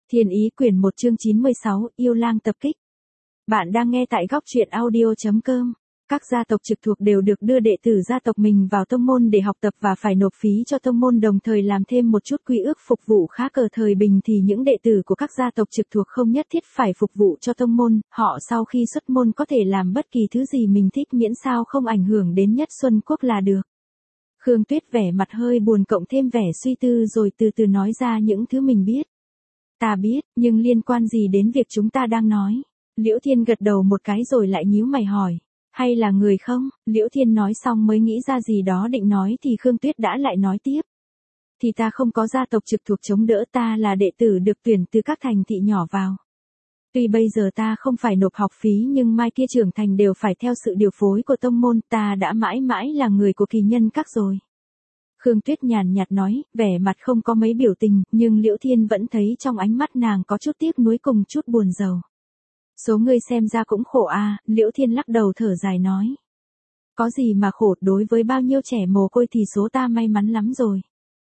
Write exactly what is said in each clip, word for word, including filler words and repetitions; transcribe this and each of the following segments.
Thiên ý quyển một chương chín mươi sáu, yêu lang tập kích. Bạn đang nghe tại góc truyện audio chấm com. Các gia tộc trực thuộc đều được đưa đệ tử gia tộc mình vào tông môn để học tập và phải nộp phí cho tông môn, đồng thời làm thêm một chút quy ước phục vụ khác. Ở thời bình thì những đệ tử của các gia tộc trực thuộc không nhất thiết phải phục vụ cho tông môn, họ sau khi xuất môn có thể làm bất kỳ thứ gì mình thích miễn sao không ảnh hưởng đến Nhất Xuân Quốc là được. Khương Tuyết vẻ mặt hơi buồn cộng thêm vẻ suy tư rồi từ từ nói ra những thứ mình biết. Ta biết, nhưng liên quan gì đến việc chúng ta đang nói? Liễu Thiên gật đầu một cái rồi lại nhíu mày hỏi. Hay là người không? Liễu Thiên nói xong mới nghĩ ra gì đó định nói thì Khương Tuyết đã lại nói tiếp. Thì ta không có gia tộc trực thuộc chống đỡ, ta là đệ tử được tuyển từ các thành thị nhỏ vào. Tuy bây giờ ta không phải nộp học phí nhưng mai kia trưởng thành đều phải theo sự điều phối của tông môn, ta đã mãi mãi là người của kỳ nhân các rồi. Khương Tuyết nhàn nhạt nói, vẻ mặt không có mấy biểu tình, nhưng Liễu Thiên vẫn thấy trong ánh mắt nàng có chút tiếc nuối cùng chút buồn rầu. Số ngươi xem ra cũng khổ à, Liễu Thiên lắc đầu thở dài nói. Có gì mà khổ, đối với bao nhiêu trẻ mồ côi thì số ta may mắn lắm rồi.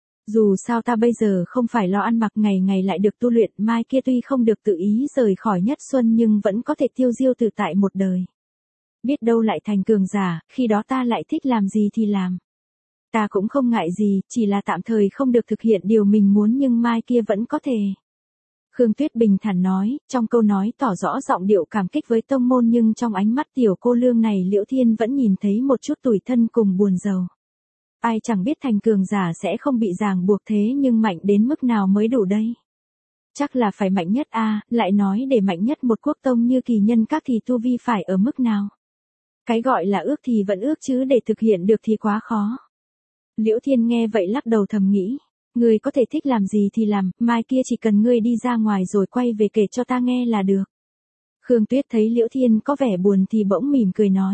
Dù sao ta bây giờ không phải lo ăn mặc, ngày ngày lại được tu luyện, mai kia tuy không được tự ý rời khỏi Nhất Xuân nhưng vẫn có thể tiêu diêu tự tại một đời. Biết đâu lại thành cường giả, khi đó ta lại thích làm gì thì làm. Ta cũng không ngại gì, chỉ là tạm thời không được thực hiện điều mình muốn nhưng mai kia vẫn có thể. Khương Tuyết bình thản nói, trong câu nói tỏ rõ giọng điệu cảm kích với tông môn nhưng trong ánh mắt tiểu cô lương này Liễu Thiên vẫn nhìn thấy một chút tủi thân cùng buồn rầu. Ai chẳng biết thành cường giả sẽ không bị ràng buộc, thế nhưng mạnh đến mức nào mới đủ đây? Chắc là phải mạnh nhất a, à, lại nói để mạnh nhất một quốc tông như kỳ nhân các thì tu vi phải ở mức nào? Cái gọi là ước thì vẫn ước chứ để thực hiện được thì quá khó. Liễu Thiên nghe vậy lắc đầu thầm nghĩ, ngươi có thể thích làm gì thì làm, mai kia chỉ cần ngươi đi ra ngoài rồi quay về kể cho ta nghe là được. Khương Tuyết thấy Liễu Thiên có vẻ buồn thì bỗng mỉm cười nói.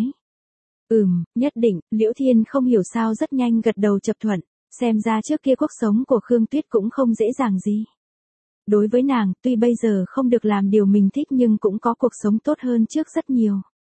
Ừm, nhất định. Liễu Thiên không hiểu sao rất nhanh gật đầu chập thuận, xem ra trước kia cuộc sống của Khương Tuyết cũng không dễ dàng gì. Đối với nàng, tuy bây giờ không được làm điều mình thích nhưng cũng có cuộc sống tốt hơn trước rất nhiều.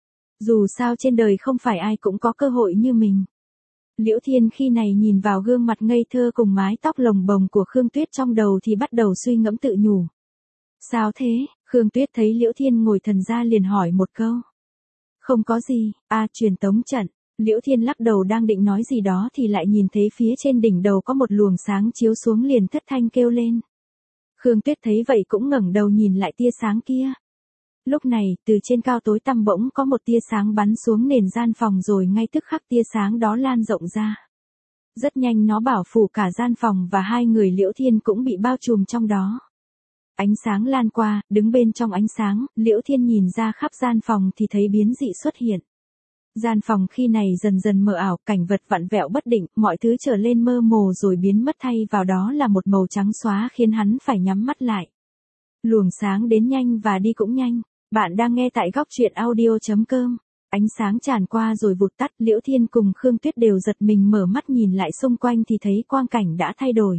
Dù sao trên đời không phải ai cũng có cơ hội như mình. Liễu Thiên khi này nhìn vào gương mặt ngây thơ cùng mái tóc lồng bồng của Khương Tuyết trong đầu thì bắt đầu suy ngẫm tự nhủ. Sao thế? Khương Tuyết thấy Liễu Thiên ngồi thần ra liền hỏi một câu. Không có gì, à truyền tống trận. Liễu Thiên lắc đầu đang định nói gì đó thì lại nhìn thấy phía trên đỉnh đầu có một luồng sáng chiếu xuống liền thất thanh kêu lên. Khương Tuyết thấy vậy cũng ngẩng đầu nhìn lại tia sáng kia. Lúc này, từ trên cao tối tăm bỗng có một tia sáng bắn xuống nền gian phòng rồi ngay tức khắc tia sáng đó lan rộng ra. Rất nhanh nó bảo phủ cả gian phòng và hai người Liễu Thiên cũng bị bao trùm trong đó. Ánh sáng lan qua, đứng bên trong ánh sáng, Liễu Thiên nhìn ra khắp gian phòng thì thấy biến dị xuất hiện. Gian phòng khi này dần dần mờ ảo, cảnh vật vặn vẹo bất định, mọi thứ trở lên mơ hồ rồi biến mất, thay vào đó là một màu trắng xóa khiến hắn phải nhắm mắt lại. Luồng sáng đến nhanh và đi cũng nhanh. Bạn đang nghe tại góc truyện audio chấm com. Ánh sáng tràn qua rồi vụt tắt, Liễu Thiên cùng Khương Tuyết đều giật mình mở mắt nhìn lại xung quanh thì thấy quang cảnh đã thay đổi.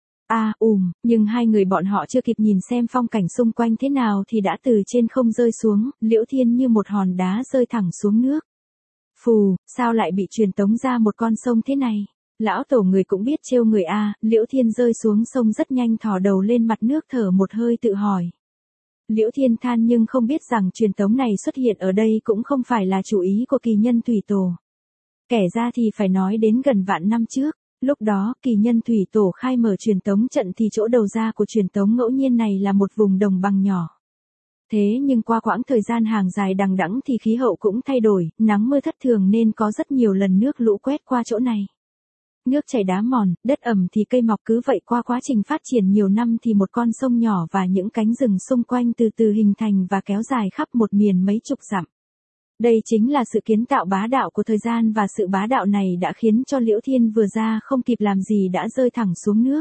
À, ùm, nhưng hai người bọn họ chưa kịp nhìn xem phong cảnh xung quanh thế nào thì đã từ trên không rơi xuống, Liễu Thiên như một hòn đá rơi thẳng xuống nước. Phù, sao lại bị truyền tống ra một con sông thế này? Lão tổ người cũng biết trêu người a, à, Liễu Thiên rơi xuống sông rất nhanh thò đầu lên mặt nước thở một hơi tự hỏi. Liễu Thiên than nhưng không biết rằng truyền tống này xuất hiện ở đây cũng không phải là chủ ý của kỳ nhân thủy tổ. Kể ra thì phải nói đến gần vạn năm trước, lúc đó kỳ nhân thủy tổ khai mở truyền tống trận thì chỗ đầu ra của truyền tống ngẫu nhiên này là một vùng đồng bằng nhỏ. Thế nhưng qua quãng thời gian hàng dài đằng đẵng thì khí hậu cũng thay đổi, nắng mưa thất thường nên có rất nhiều lần nước lũ quét qua chỗ này. Nước chảy đá mòn, đất ẩm thì cây mọc, cứ vậy qua quá trình phát triển nhiều năm thì một con sông nhỏ và những cánh rừng xung quanh từ từ hình thành và kéo dài khắp một miền mấy chục dặm. Đây chính là sự kiến tạo bá đạo của thời gian và sự bá đạo này đã khiến cho Liễu Thiên vừa ra không kịp làm gì đã rơi thẳng xuống nước.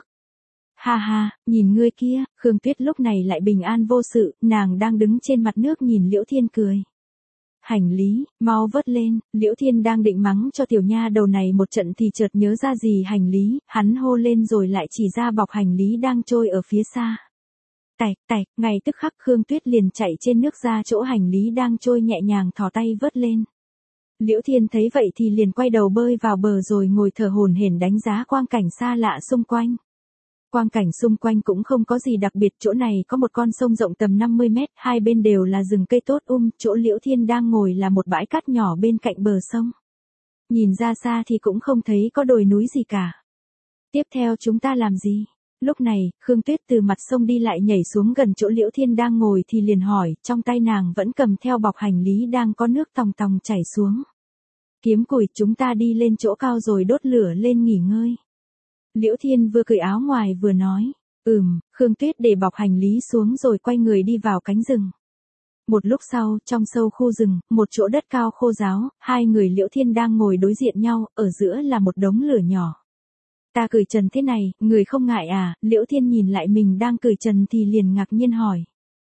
Ha ha, nhìn ngươi kia, Khương Tuyết lúc này lại bình an vô sự, nàng đang đứng trên mặt nước nhìn Liễu Thiên cười. Hành lý, mau vớt lên. Liễu Thiên đang định mắng cho tiểu nha đầu này một trận thì chợt nhớ ra gì hành lý, hắn hô lên rồi lại chỉ ra bọc hành lý đang trôi ở phía xa. Tạch, tạch, ngay tức khắc Khương Tuyết liền chạy trên nước ra chỗ hành lý đang trôi nhẹ nhàng thò tay vớt lên. Liễu Thiên thấy vậy thì liền quay đầu bơi vào bờ rồi ngồi thở hổn hển đánh giá quang cảnh xa lạ xung quanh. Quang cảnh xung quanh cũng không có gì đặc biệt, chỗ này có một con sông rộng tầm năm mươi mét, hai bên đều là rừng cây tốt um, chỗ Liễu Thiên đang ngồi là một bãi cát nhỏ bên cạnh bờ sông. Nhìn ra xa thì cũng không thấy có đồi núi gì cả. Tiếp theo chúng ta làm gì? Lúc này, Khương Tuyết từ mặt sông đi lại nhảy xuống gần chỗ Liễu Thiên đang ngồi thì liền hỏi, trong tay nàng vẫn cầm theo bọc hành lý đang có nước tòng tòng chảy xuống. Kiếm củi, chúng ta đi lên chỗ cao rồi đốt lửa lên nghỉ ngơi. Liễu Thiên vừa cởi áo ngoài vừa nói, ừm, Khương Tuyết để bọc hành lý xuống rồi quay người đi vào cánh rừng. Một lúc sau, trong sâu khu rừng, một chỗ đất cao khô ráo, hai người Liễu Thiên đang ngồi đối diện nhau, ở giữa là một đống lửa nhỏ. Ta cởi trần thế này, người không ngại à? Liễu Thiên nhìn lại mình đang cởi trần thì liền ngạc nhiên hỏi.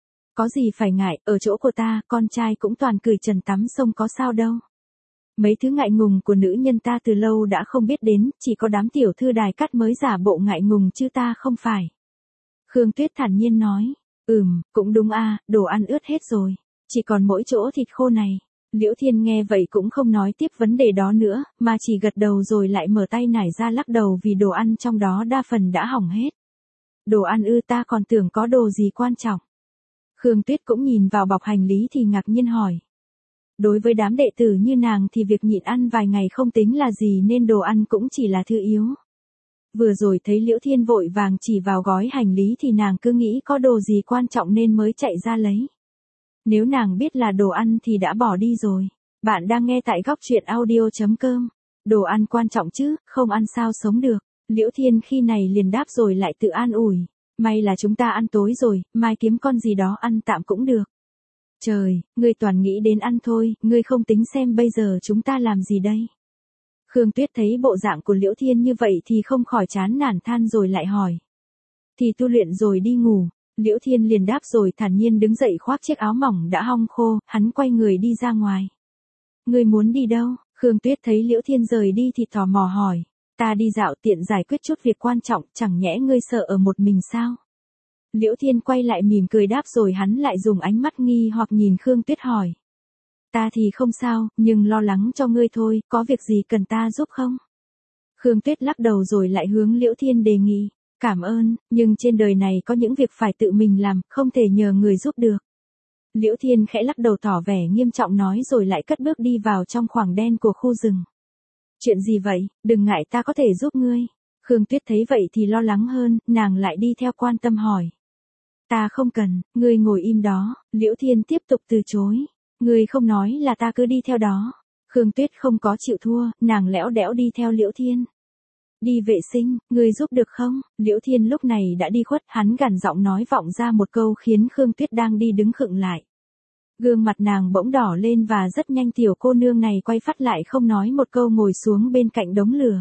Có gì phải ngại, ở chỗ của ta, con trai cũng toàn cởi trần tắm sông có sao đâu. Mấy thứ ngại ngùng của nữ nhân ta từ lâu đã không biết đến, chỉ có đám tiểu thư đài cát mới giả bộ ngại ngùng chứ ta không phải. Khương Tuyết thản nhiên nói, ừm, cũng đúng a, đồ ăn ướt hết rồi, chỉ còn mỗi chỗ thịt khô này. Liễu Thiên nghe vậy cũng không nói tiếp vấn đề đó nữa, mà chỉ gật đầu rồi lại mở tay nải ra lắc đầu vì đồ ăn trong đó đa phần đã hỏng hết. Đồ ăn ư, ta còn tưởng có đồ gì quan trọng. Khương Tuyết cũng nhìn vào bọc hành lý thì ngạc nhiên hỏi. Đối với đám đệ tử như nàng thì việc nhịn ăn vài ngày không tính là gì nên đồ ăn cũng chỉ là thứ yếu. Vừa rồi thấy Liễu Thiên vội vàng chỉ vào gói hành lý thì nàng cứ nghĩ có đồ gì quan trọng nên mới chạy ra lấy. Nếu nàng biết là đồ ăn thì đã bỏ đi rồi. Bạn đang nghe tại góc truyện audio chấm com. Đồ ăn quan trọng chứ, không ăn sao sống được. Liễu Thiên khi này liền đáp rồi lại tự an ủi. May là chúng ta ăn tối rồi, mai kiếm con gì đó ăn tạm cũng được. Trời, ngươi toàn nghĩ đến ăn thôi, ngươi không tính xem bây giờ chúng ta làm gì đây. Khương Tuyết thấy bộ dạng của Liễu Thiên như vậy thì không khỏi chán nản than rồi lại hỏi. Thì tu luyện rồi đi ngủ. Liễu Thiên liền đáp rồi thản nhiên đứng dậy khoác chiếc áo mỏng đã hong khô, hắn quay người đi ra ngoài. Ngươi muốn đi đâu? Khương Tuyết thấy Liễu Thiên rời đi thì tò mò hỏi. Ta đi dạo tiện giải quyết chút việc quan trọng, chẳng nhẽ ngươi sợ ở một mình sao? Liễu Thiên quay lại mỉm cười đáp rồi hắn lại dùng ánh mắt nghi hoặc nhìn Khương Tuyết hỏi. Ta thì không sao, nhưng lo lắng cho ngươi thôi, có việc gì cần ta giúp không? Khương Tuyết lắc đầu rồi lại hướng Liễu Thiên đề nghị. Cảm ơn, nhưng trên đời này có những việc phải tự mình làm, không thể nhờ người giúp được. Liễu Thiên khẽ lắc đầu tỏ vẻ nghiêm trọng nói rồi lại cất bước đi vào trong khoảng đen của khu rừng. Chuyện gì vậy, đừng ngại ta có thể giúp ngươi. Khương Tuyết thấy vậy thì lo lắng hơn, nàng lại đi theo quan tâm hỏi. Ta không cần, ngươi ngồi im đó. Liễu Thiên tiếp tục từ chối. Ngươi không nói là ta cứ đi theo đó. Khương Tuyết không có chịu thua, nàng lẽo đẽo đi theo Liễu Thiên. Đi vệ sinh, ngươi giúp được không? Liễu Thiên lúc này đã đi khuất, hắn gằn giọng nói vọng ra một câu khiến Khương Tuyết đang đi đứng khựng lại. Gương mặt nàng bỗng đỏ lên và rất nhanh tiểu cô nương này quay phát lại không nói một câu ngồi xuống bên cạnh đống lửa.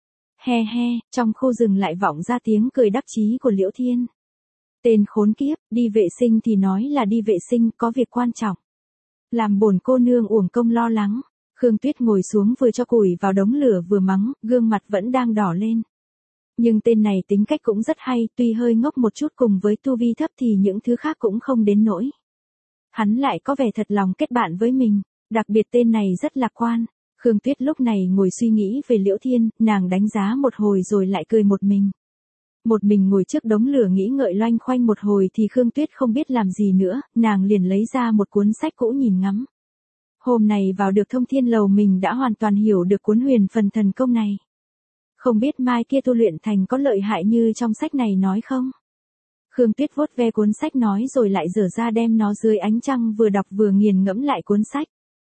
He he, trong khu rừng lại vọng ra tiếng cười đắc chí của Liễu Thiên. Tên khốn kiếp, đi vệ sinh thì nói là đi vệ sinh, có việc quan trọng. Làm bổn cô nương uổng công lo lắng. Khương Tuyết ngồi xuống vừa cho củi vào đống lửa vừa mắng, gương mặt vẫn đang đỏ lên. Nhưng tên này tính cách cũng rất hay, tuy hơi ngốc một chút cùng với tu vi thấp thì những thứ khác cũng không đến nỗi. Hắn lại có vẻ thật lòng kết bạn với mình, đặc biệt tên này rất lạc quan. Khương Tuyết lúc này ngồi suy nghĩ về Liễu Thiên, nàng đánh giá một hồi rồi lại cười một mình. Một mình ngồi trước đống lửa nghĩ ngợi loanh khoanh một hồi thì Khương Tuyết không biết làm gì nữa, nàng liền lấy ra một cuốn sách cũ nhìn ngắm. Hôm nay vào được Thông Thiên Lầu mình đã hoàn toàn hiểu được cuốn Huyền Phần Thần Công này. Không biết mai kia tu luyện thành có lợi hại như trong sách này nói không? Khương Tuyết vuốt ve cuốn sách nói rồi lại dở ra đem nó dưới ánh trăng vừa đọc vừa nghiền ngẫm lại cuốn sách.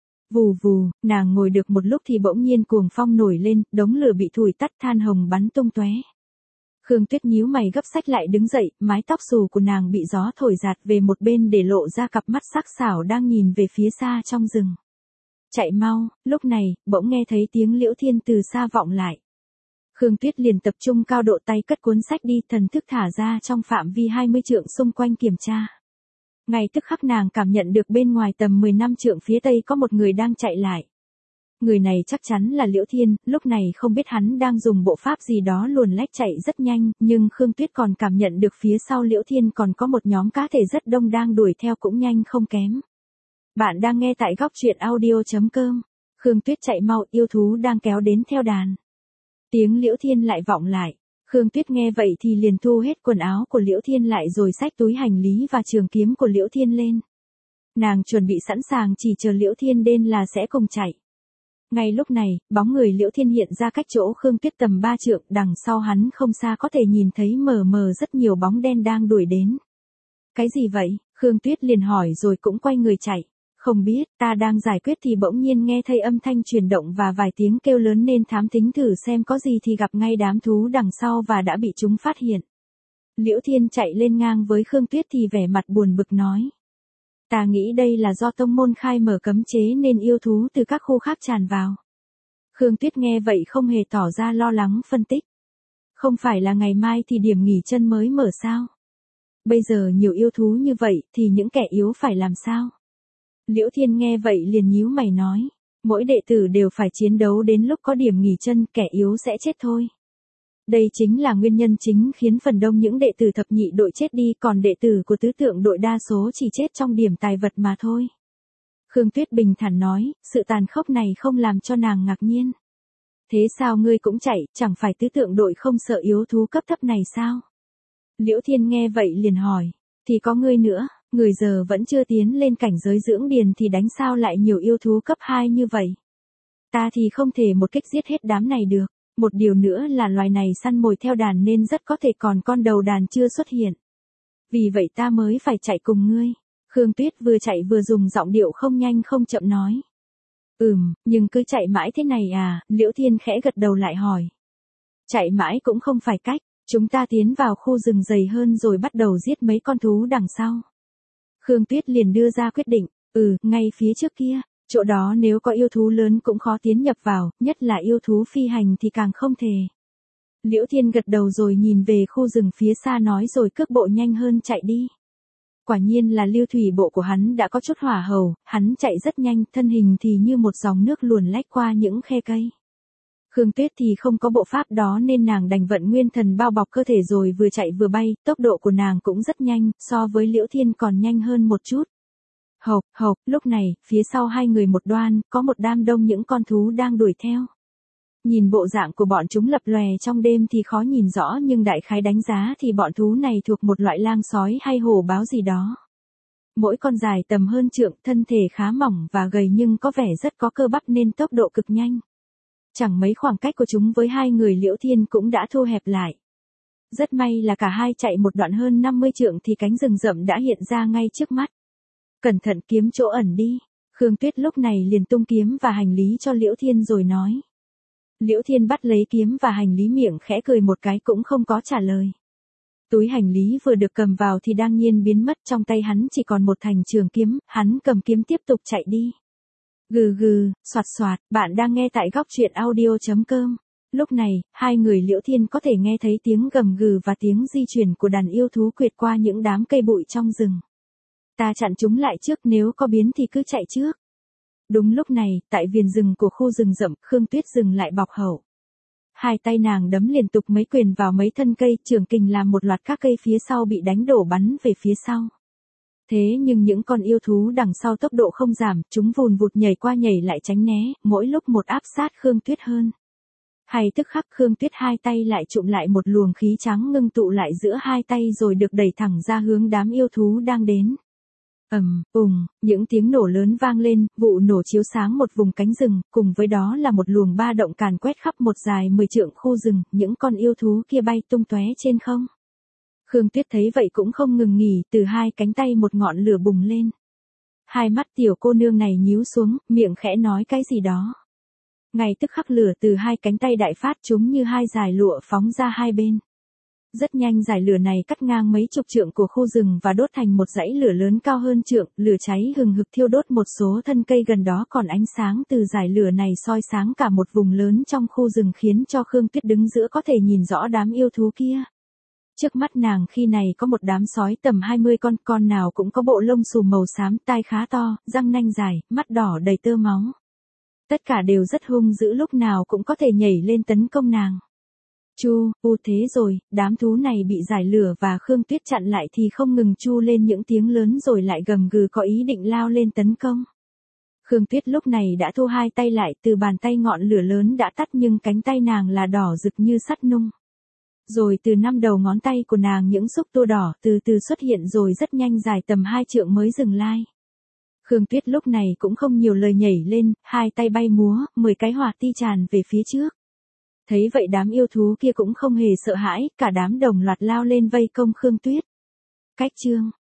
Vù vù, nàng ngồi được một lúc thì bỗng nhiên cuồng phong nổi lên, đống lửa bị thổi tắt than hồng bắn tung tóe. Khương Tuyết nhíu mày gấp sách lại đứng dậy, mái tóc xù của nàng bị gió thổi giạt về một bên để lộ ra cặp mắt sắc sảo đang nhìn về phía xa trong rừng. Chạy mau, lúc này, bỗng nghe thấy tiếng Liễu Thiên từ xa vọng lại. Khương Tuyết liền tập trung cao độ tay cất cuốn sách đi, thần thức thả ra trong phạm vi hai mươi trượng xung quanh kiểm tra. Ngay tức khắc nàng cảm nhận được bên ngoài tầm mười năm trượng phía tây có một người đang chạy lại. Người này chắc chắn là Liễu Thiên, lúc này không biết hắn đang dùng bộ pháp gì đó luồn lách chạy rất nhanh, nhưng Khương Tuyết còn cảm nhận được phía sau Liễu Thiên còn có một nhóm cá thể rất đông đang đuổi theo cũng nhanh không kém. Bạn đang nghe tại góc truyện audio chấm com. Khương Tuyết chạy mau, yêu thú đang kéo đến theo đàn. Tiếng Liễu Thiên lại vọng lại. Khương Tuyết nghe vậy thì liền thu hết quần áo của Liễu Thiên lại rồi xách túi hành lý và trường kiếm của Liễu Thiên lên. Nàng chuẩn bị sẵn sàng chỉ chờ Liễu Thiên đến là sẽ cùng chạy. Ngay lúc này, bóng người Liễu Thiên hiện ra cách chỗ Khương Tuyết tầm ba trượng, đằng sau hắn không xa có thể nhìn thấy mờ mờ rất nhiều bóng đen đang đuổi đến. Cái gì vậy? Khương Tuyết liền hỏi rồi cũng quay người chạy. Không biết, ta đang giải quyết thì bỗng nhiên nghe thấy âm thanh chuyển động và vài tiếng kêu lớn nên thám thính thử xem có gì thì gặp ngay đám thú đằng sau và đã bị chúng phát hiện. Liễu Thiên chạy lên ngang với Khương Tuyết thì vẻ mặt buồn bực nói. Ta nghĩ đây là do tông môn khai mở cấm chế nên yêu thú từ các khu khác tràn vào. Khương Tuyết nghe vậy không hề tỏ ra lo lắng phân tích. Không phải là ngày mai thì điểm nghỉ chân mới mở sao? Bây giờ nhiều yêu thú như vậy thì những kẻ yếu phải làm sao? Liễu Thiên nghe vậy liền nhíu mày nói. Mỗi đệ tử đều phải chiến đấu đến lúc có điểm nghỉ chân, kẻ yếu sẽ chết thôi. Đây chính là nguyên nhân chính khiến phần đông những đệ tử thập nhị đội chết đi, còn đệ tử của tứ tượng đội đa số chỉ chết trong điểm tài vật mà thôi. Khương Tuyết bình thản nói, sự tàn khốc này không làm cho nàng ngạc nhiên. Thế sao ngươi cũng chạy, chẳng phải tứ tượng đội không sợ yếu thú cấp thấp này sao? Liễu Thiên nghe vậy liền hỏi, thì có ngươi nữa, người giờ vẫn chưa tiến lên cảnh giới dưỡng điền thì đánh sao lại nhiều yêu thú cấp hai như vậy? Ta thì không thể một kích giết hết đám này được. Một điều nữa là loài này săn mồi theo đàn nên rất có thể còn con đầu đàn chưa xuất hiện. Vì vậy ta mới phải chạy cùng ngươi. Khương Tuyết vừa chạy vừa dùng giọng điệu không nhanh không chậm nói. Ừm, nhưng cứ chạy mãi thế này à? Liễu Thiên khẽ gật đầu lại hỏi. Chạy mãi cũng không phải cách, chúng ta tiến vào khu rừng dày hơn rồi bắt đầu giết mấy con thú đằng sau. Khương Tuyết liền đưa ra quyết định, ừ, ngay phía trước kia. Chỗ đó nếu có yêu thú lớn cũng khó tiến nhập vào, nhất là yêu thú phi hành thì càng không thể. Liễu Thiên gật đầu rồi nhìn về khu rừng phía xa nói rồi cước bộ nhanh hơn chạy đi. Quả nhiên là lưu thủy bộ của hắn đã có chút hỏa hầu, hắn chạy rất nhanh, thân hình thì như một dòng nước luồn lách qua những khe cây. Khương Tuyết thì không có bộ pháp đó nên nàng đành vận nguyên thần bao bọc cơ thể rồi vừa chạy vừa bay, tốc độ của nàng cũng rất nhanh, so với Liễu Thiên còn nhanh hơn một chút. Hộc, hộc, lúc này, phía sau hai người một đoan, có một đám đông những con thú đang đuổi theo. Nhìn bộ dạng của bọn chúng lập lòe trong đêm thì khó nhìn rõ nhưng đại khái đánh giá thì bọn thú này thuộc một loại lang sói hay hổ báo gì đó. Mỗi con dài tầm hơn trượng, thân thể khá mỏng và gầy nhưng có vẻ rất có cơ bắp nên tốc độ cực nhanh. Chẳng mấy khoảng cách của chúng với hai người Liễu Thiên cũng đã thu hẹp lại. Rất may là cả hai chạy một đoạn hơn năm mươi trượng thì cánh rừng rậm đã hiện ra ngay trước mắt. Cẩn thận kiếm chỗ ẩn đi. Khương Tuyết lúc này liền tung kiếm và hành lý cho Liễu Thiên rồi nói. Liễu Thiên bắt lấy kiếm và hành lý miệng khẽ cười một cái cũng không có trả lời. Túi hành lý vừa được cầm vào thì đang nhiên biến mất, trong tay hắn chỉ còn một thành trường kiếm, hắn cầm kiếm tiếp tục chạy đi. Gừ gừ, soạt soạt, bạn đang nghe tại góc truyện audio chấm com. Lúc này, hai người Liễu Thiên có thể nghe thấy tiếng gầm gừ và tiếng di chuyển của đàn yêu thú quệt qua những đám cây bụi trong rừng. Ta chặn chúng lại trước, nếu có biến thì cứ chạy trước. Đúng lúc này, tại viền rừng của khu rừng rậm, Khương Tuyết dừng lại bọc hậu. Hai tay nàng đấm liên tục mấy quyền vào mấy thân cây, trường kình làm một loạt các cây phía sau bị đánh đổ bắn về phía sau. Thế nhưng những con yêu thú đằng sau tốc độ không giảm, chúng vùn vụt nhảy qua nhảy lại tránh né, mỗi lúc một áp sát Khương Tuyết hơn. Hay tức khắc Khương Tuyết hai tay lại trụm lại một luồng khí trắng ngưng tụ lại giữa hai tay rồi được đẩy thẳng ra hướng đám yêu thú đang đến. Ầm, ùng, những tiếng nổ lớn vang lên, vụ nổ chiếu sáng một vùng cánh rừng, cùng với đó là một luồng ba động càn quét khắp một dài mười trượng khu rừng, những con yêu thú kia bay tung tóe trên không. Khương Tuyết thấy vậy cũng không ngừng nghỉ, từ hai cánh tay một ngọn lửa bùng lên. Hai mắt tiểu cô nương này nhíu xuống, miệng khẽ nói cái gì đó. Ngay tức khắc lửa từ hai cánh tay đại phát, chúng như hai dải lụa phóng ra hai bên. Rất nhanh dải lửa này cắt ngang mấy chục trượng của khu rừng và đốt thành một dãy lửa lớn cao hơn trượng, lửa cháy hừng hực thiêu đốt một số thân cây gần đó, còn ánh sáng từ dải lửa này soi sáng cả một vùng lớn trong khu rừng khiến cho Khương Tuyết đứng giữa có thể nhìn rõ đám yêu thú kia. Trước mắt nàng khi này có một đám sói tầm hai mươi con, con nào cũng có bộ lông xù màu xám, tai khá to, răng nanh dài, mắt đỏ đầy tơ máu. Tất cả đều rất hung dữ, lúc nào cũng có thể nhảy lên tấn công nàng. Chu, u thế rồi, đám thú này bị giải lửa và Khương Tuyết chặn lại thì không ngừng chu lên những tiếng lớn rồi lại gầm gừ có ý định lao lên tấn công. Khương Tuyết lúc này đã thu hai tay lại, từ bàn tay ngọn lửa lớn đã tắt nhưng cánh tay nàng là đỏ rực như sắt nung. Rồi từ năm đầu ngón tay của nàng những xúc tua đỏ từ từ xuất hiện rồi rất nhanh dài tầm hai trượng mới dừng lai. Khương Tuyết lúc này cũng không nhiều lời nhảy lên, hai tay bay múa, mười cái hỏa ti tràn về phía trước. Thấy vậy đám yêu thú kia cũng không hề sợ hãi, cả đám đồng loạt lao lên vây công Khương Tuyết. Cách chương